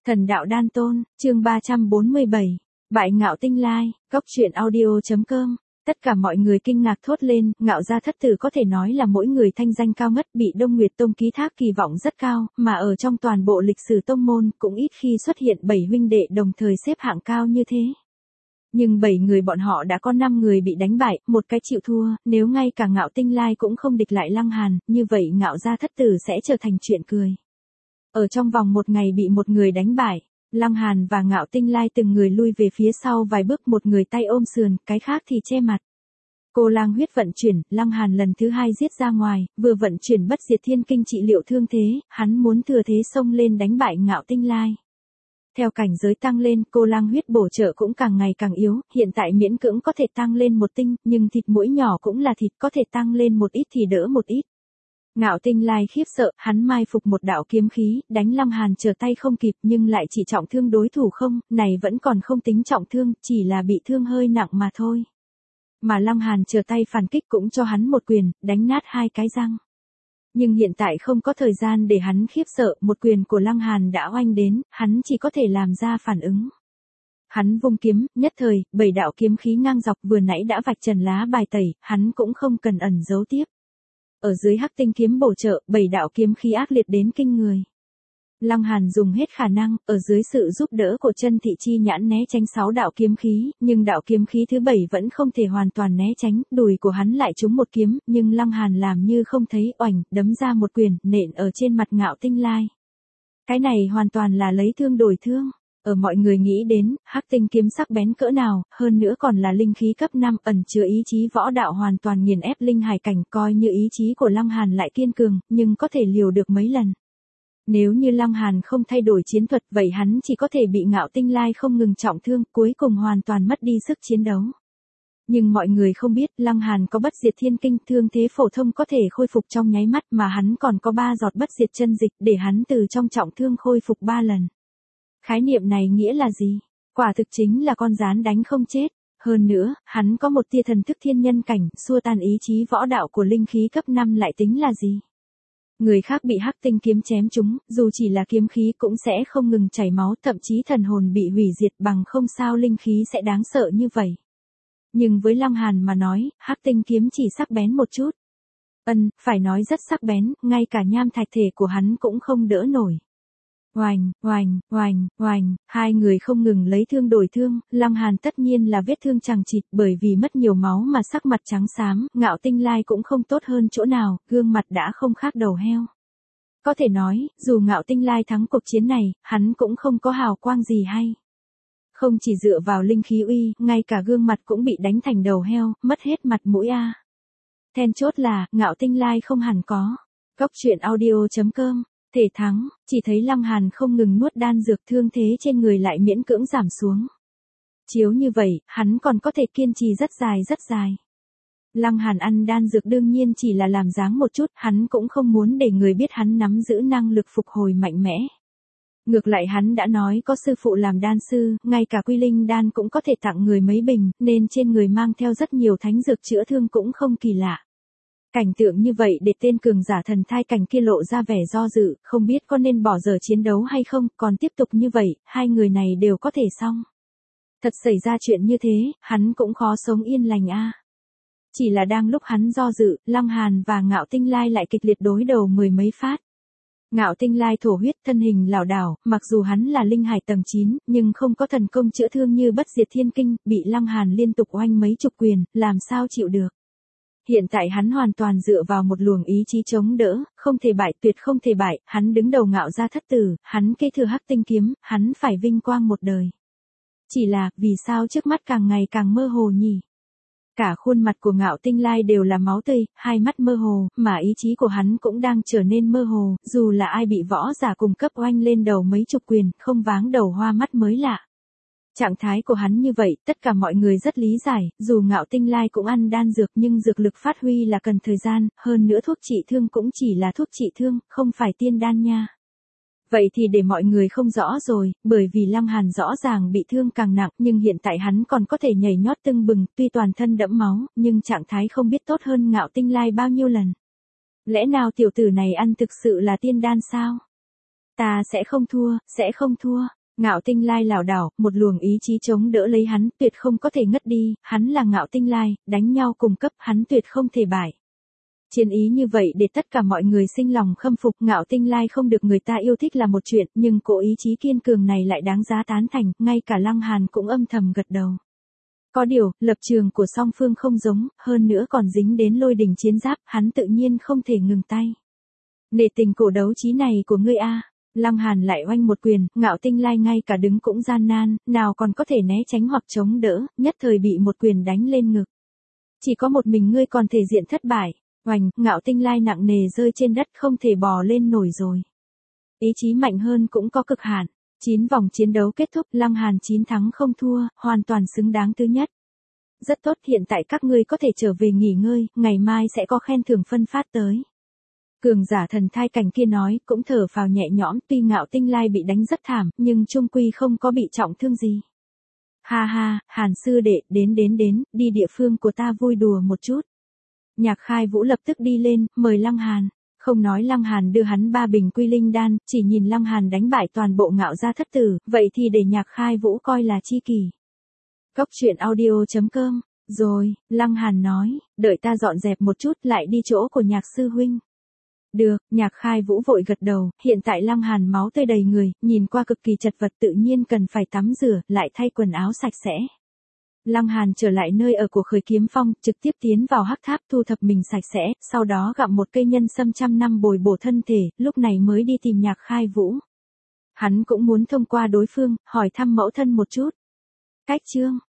Thần đạo đan tôn, chương 347, bại Ngạo Tinh Lai, góc truyện audio.com. Tất cả mọi người kinh ngạc thốt lên, Ngạo gia thất tử có thể nói là mỗi người thanh danh cao ngất, bị Đông Nguyệt Tông ký thác kỳ vọng rất cao, mà ở trong toàn bộ lịch sử tông môn cũng ít khi xuất hiện 7 huynh đệ đồng thời xếp hạng cao như thế. Nhưng 7 người bọn họ đã có 5 người bị đánh bại, một cái chịu thua, nếu ngay cả Ngạo Tinh Lai cũng không địch lại Lăng Hàn, như vậy Ngạo gia thất tử sẽ trở thành chuyện cười. Ở trong vòng một ngày bị một người đánh bại, Lăng Hàn và Ngạo Tinh Lai từng người lui về phía sau vài bước, một người tay ôm sườn, cái khác thì che mặt. Cô lang huyết vận chuyển, Lăng Hàn lần thứ hai giết ra ngoài, vừa vận chuyển bất diệt thiên kinh trị liệu thương thế, hắn muốn thừa thế xông lên đánh bại Ngạo Tinh Lai. Theo cảnh giới tăng lên, cô lang huyết bổ trợ cũng càng ngày càng yếu, hiện tại miễn cưỡng có thể tăng lên một tinh, nhưng thịt mũi nhỏ cũng là thịt, có thể tăng lên một ít thì đỡ một ít. Ngạo Tinh Lai khiếp sợ, hắn mai phục một đạo kiếm khí, đánh Lăng Hàn trở tay không kịp, nhưng lại chỉ trọng thương đối thủ không, này vẫn còn không tính trọng thương, chỉ là bị thương hơi nặng mà thôi. Mà Lăng Hàn trở tay phản kích cũng cho hắn một quyền, đánh nát hai cái răng. Nhưng hiện tại không có thời gian để hắn khiếp sợ, một quyền của Lăng Hàn đã oanh đến, hắn chỉ có thể làm ra phản ứng. Hắn vung kiếm, nhất thời, 7 đạo kiếm khí ngang dọc vừa nãy đã vạch trần lá bài tẩy, hắn cũng không cần ẩn giấu tiếp. Ở dưới hắc tinh kiếm bổ trợ, 7 đạo kiếm khí ác liệt đến kinh người. Lăng Hàn dùng hết khả năng, ở dưới sự giúp đỡ của chân thị chi nhãn né tránh 6 đạo kiếm khí, nhưng đạo kiếm khí thứ 7 vẫn không thể hoàn toàn né tránh, đùi của hắn lại trúng một kiếm, nhưng Lăng Hàn làm như không thấy, oành, đấm ra một quyền, nện ở trên mặt Ngạo Tinh Lai. Cái này hoàn toàn là lấy thương đổi thương. Ở mọi người nghĩ đến, hắc tinh kiếm sắc bén cỡ nào, hơn nữa còn là linh khí cấp 5, ẩn chứa ý chí võ đạo hoàn toàn nghiền ép linh hải cảnh, coi như ý chí của Lăng Hàn lại kiên cường, nhưng có thể liều được mấy lần. Nếu như Lăng Hàn không thay đổi chiến thuật, vậy hắn chỉ có thể bị Ngạo Tinh Lai không ngừng trọng thương, cuối cùng hoàn toàn mất đi sức chiến đấu. Nhưng mọi người không biết, Lăng Hàn có bất diệt thiên kinh, thương thế phổ thông có thể khôi phục trong nháy mắt, mà hắn còn có 3 giọt bất diệt chân dịch để hắn từ trong trọng thương khôi phục 3 lần. Khái niệm này nghĩa là gì? Quả thực chính là con gián đánh không chết. Hơn nữa, hắn có một tia thần thức thiên nhân cảnh, xua tan ý chí võ đạo của linh khí cấp 5 lại tính là gì? Người khác bị hắc tinh kiếm chém trúng, dù chỉ là kiếm khí cũng sẽ không ngừng chảy máu, thậm chí thần hồn bị hủy diệt, bằng không sao linh khí sẽ đáng sợ như vậy. Nhưng với Lăng Hàn mà nói, hắc tinh kiếm chỉ sắc bén một chút. Phải nói rất sắc bén, ngay cả nham thạch thể của hắn cũng không đỡ nổi. Oành, oành, oành, oành, hai người không ngừng lấy thương đổi thương, Lăng Hàn tất nhiên là vết thương chằng chịt, bởi vì mất nhiều máu mà sắc mặt trắng xám, Ngạo Tinh Lai cũng không tốt hơn chỗ nào, gương mặt đã không khác đầu heo. Có thể nói, dù Ngạo Tinh Lai thắng cuộc chiến này, hắn cũng không có hào quang gì hay. Không chỉ dựa vào linh khí uy, ngay cả gương mặt cũng bị đánh thành đầu heo, mất hết mặt mũi a. Then chốt là, Ngạo Tinh Lai không hẳn có. Góc truyện audio.com. Thể thắng, chỉ thấy Lăng Hàn không ngừng nuốt đan dược, thương thế trên người lại miễn cưỡng giảm xuống. Chiếu như vậy, hắn còn có thể kiên trì rất dài rất dài. Lăng Hàn ăn đan dược đương nhiên chỉ là làm dáng một chút, hắn cũng không muốn để người biết hắn nắm giữ năng lực phục hồi mạnh mẽ. Ngược lại hắn đã nói có sư phụ làm đan sư, ngay cả quy linh đan cũng có thể tặng người mấy bình, nên trên người mang theo rất nhiều thánh dược chữa thương cũng không kỳ lạ. Cảnh tượng như vậy để tên cường giả thần thai cảnh kia lộ ra vẻ do dự, không biết có nên bỏ dở chiến đấu hay không, còn tiếp tục như vậy, hai người này đều có thể xong. Thật xảy ra chuyện như thế, hắn cũng khó sống yên lành a. Chỉ là đang lúc hắn do dự, Lăng Hàn và Ngạo Tinh Lai lại kịch liệt đối đầu mười mấy phát. Ngạo Tinh Lai thổ huyết, thân hình lảo đảo, mặc dù hắn là linh hải tầng 9, nhưng không có thần công chữa thương như bất diệt thiên kinh, bị Lăng Hàn liên tục oanh mấy chục quyền, làm sao chịu được. Hiện tại hắn hoàn toàn dựa vào một luồng ý chí chống đỡ, không thể bại, tuyệt không thể bại, hắn đứng đầu Ngạo gia thất tử, hắn kế thừa hắc tinh kiếm, hắn phải vinh quang một đời. Chỉ là, vì sao trước mắt càng ngày càng mơ hồ nhỉ? Cả khuôn mặt của Ngạo Tinh Lai đều là máu tươi, hai mắt mơ hồ, mà ý chí của hắn cũng đang trở nên mơ hồ, dù là ai bị võ giả cùng cấp oanh lên đầu mấy chục quyền, không váng đầu hoa mắt mới lạ. Trạng thái của hắn như vậy, tất cả mọi người rất lý giải, dù Ngạo Tinh Lai cũng ăn đan dược nhưng dược lực phát huy là cần thời gian, hơn nữa thuốc trị thương cũng chỉ là thuốc trị thương, không phải tiên đan nha. Vậy thì để mọi người không rõ rồi, bởi vì Lăng Hàn rõ ràng bị thương càng nặng, nhưng hiện tại hắn còn có thể nhảy nhót tưng bừng, tuy toàn thân đẫm máu, nhưng trạng thái không biết tốt hơn Ngạo Tinh Lai bao nhiêu lần. Lẽ nào tiểu tử này ăn thực sự là tiên đan sao? Ta sẽ không thua, sẽ không thua. Ngạo Tinh Lai lảo đảo, một luồng ý chí chống đỡ lấy hắn, tuyệt không có thể ngất đi, hắn là Ngạo Tinh Lai, đánh nhau cùng cấp, hắn tuyệt không thể bại. Chiến ý như vậy để tất cả mọi người sinh lòng khâm phục. Ngạo Tinh Lai không được người ta yêu thích là một chuyện, nhưng cỗ ý chí kiên cường này lại đáng giá tán thành, ngay cả Lăng Hàn cũng âm thầm gật đầu. Có điều, lập trường của song phương không giống, hơn nữa còn dính đến lôi đình chiến giáp, hắn tự nhiên không thể ngừng tay. Nể tình cổ đấu trí này của ngươi a. Lăng Hàn lại oanh một quyền, Ngạo Tinh Lai ngay cả đứng cũng gian nan, nào còn có thể né tránh hoặc chống đỡ, nhất thời bị một quyền đánh lên ngực. Chỉ có một mình ngươi còn thể diện thất bại. Oanh, Ngạo Tinh Lai nặng nề rơi trên đất không thể bò lên nổi rồi. Ý chí mạnh hơn cũng có cực hạn. 9 vòng chiến đấu kết thúc, Lăng Hàn 9 thắng không thua, hoàn toàn xứng đáng thứ nhất. Rất tốt, hiện tại các ngươi có thể trở về nghỉ ngơi, ngày mai sẽ có khen thưởng phân phát tới. Cường giả thần thai cảnh kia nói, cũng thở phào nhẹ nhõm, tuy Ngạo Tinh Lai bị đánh rất thảm, nhưng chung quy không có bị trọng thương gì. Ha ha, Hàn sư đệ, đến, đi địa phương của ta vui đùa một chút. Nhạc Khai Vũ lập tức đi lên, mời Lăng Hàn. Không nói Lăng Hàn đưa hắn 3 bình quy linh đan, chỉ nhìn Lăng Hàn đánh bại toàn bộ Ngạo gia thất tử, vậy thì để Nhạc Khai Vũ coi là chi kỷ. Cốc truyện audio.com. Rồi, Lăng Hàn nói, đợi ta dọn dẹp một chút lại đi chỗ của Nhạc sư huynh. Được, Nhạc Khai Vũ vội gật đầu, hiện tại Lăng Hàn máu tươi đầy người, nhìn qua cực kỳ chật vật, tự nhiên cần phải tắm rửa, lại thay quần áo sạch sẽ. Lăng Hàn trở lại nơi ở của Khởi Kiếm Phong, trực tiếp tiến vào hắc tháp thu thập mình sạch sẽ, sau đó gặm một cây nhân sâm trăm năm bồi bổ thân thể, lúc này mới đi tìm Nhạc Khai Vũ. Hắn cũng muốn thông qua đối phương, hỏi thăm mẫu thân một chút. Cách chương